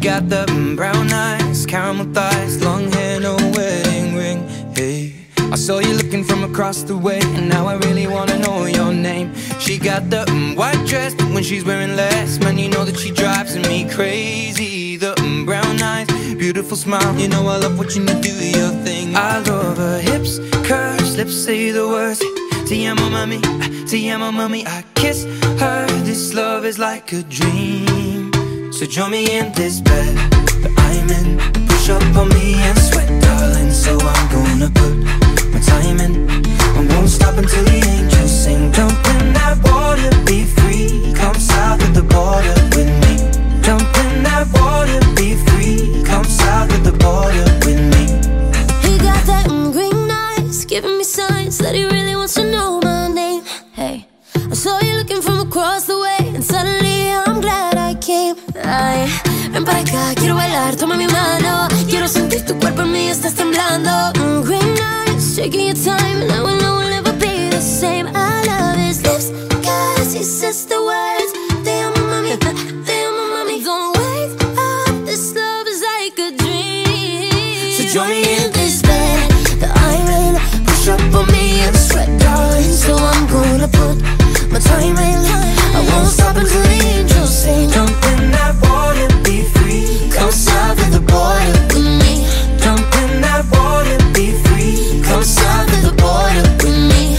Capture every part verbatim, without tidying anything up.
got the mm, brown eyes, caramel thighs, long hair, no wedding ring. Hey, I saw you looking from across the way, and now I really wanna know your name. She got the mm, white dress, but when she's wearing less, man, you know that she drives me crazy. The mm, brown eyes, beautiful smile, you know I love watching you do your thing. I love her hips, curves, lips say the words. Te amo mami, te amo mami. I kiss her, this love is like a dream. So join me in this bed that I'm in. Push up on me and sweat, darling. So I'm gonna put my time in. I won't stop until the angels sing. Jump in that water, be free. Come south of the border with me. Jump in that water, be free. Come south of the border with me. He got that mm, green eyes, giving me signs that he really wants to know my name. Hey, I saw you looking from across the way, and suddenly I'm glad I came. Ay, ven para acá, quiero bailar, toma mi mano. Quiero sentir tu cuerpo en mí, estás temblando. mm, Green eyes, taking your time, and I will know we'll never be the same. I love his lips, cause he says the words. Te amo mami, te amo mami. Don't wake up, this love is like a dream. So join me in this bed that I'm in. Push up on me and sweat, darling. So I'm gonna put my time in. I won't stop until the angels sing. Jump in that water, be free. Come south of the border with me. Jump in that water, be free. Come south of the border with me.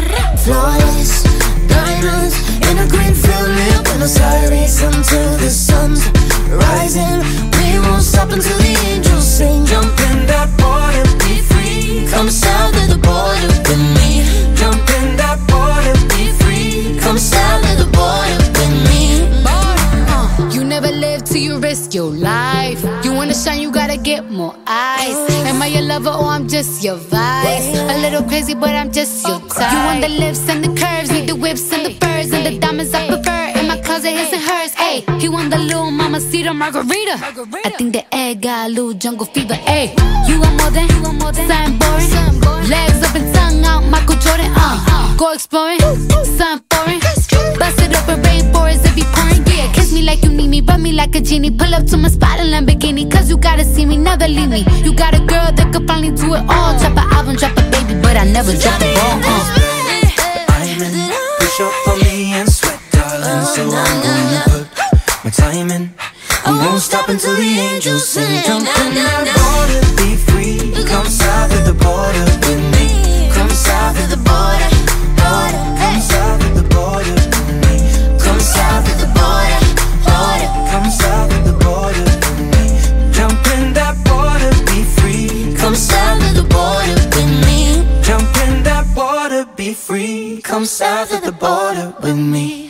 Flawless diamonds in a green field near Buenos Aires. Until the sun's rising, we won't stop until the angels sing. Jump in that water, be free. Come south of the border with me. Jump in that water, be free. Come south of the border with me. Uh, you never live till you risk your life. You wanna shine, you gotta get more eyes. Am I your lover or I'm just your vice? A little crazy, but I'm just your type. You want the lips and the curves, need the whips and the furs and the diamonds I prefer. In my closet, his and hers. Ayy, he want the little mamacita margarita. I think the egg got a little jungle fever. Ayy, you want more than, you want more than something boring. Legs up and tongue out, Michael Jordan. Uh, go exploring, something foreign. Bust it up in rainforest, it be pouring. Yeah, kiss me like you need me, rub me like a genie. Pull up to my spot in Lamborghini, cause you gotta see me, never leave me. You got a girl that could finally do it all. Drop an album, drop a baby, but I never drop the ball. Uh. I'm in, push up on me and sweat, darling. So I'm gonna put my time in. I won't stop until the angels sing. Jump in that water, be free. Come south of the border with me. Come south of the border, border. Come south of the border with me. Come south of the border, border. Come south of the border with me. Jump in that water, be free. Come south of the border with me. Jump in that water, be free. Come south of the border with me.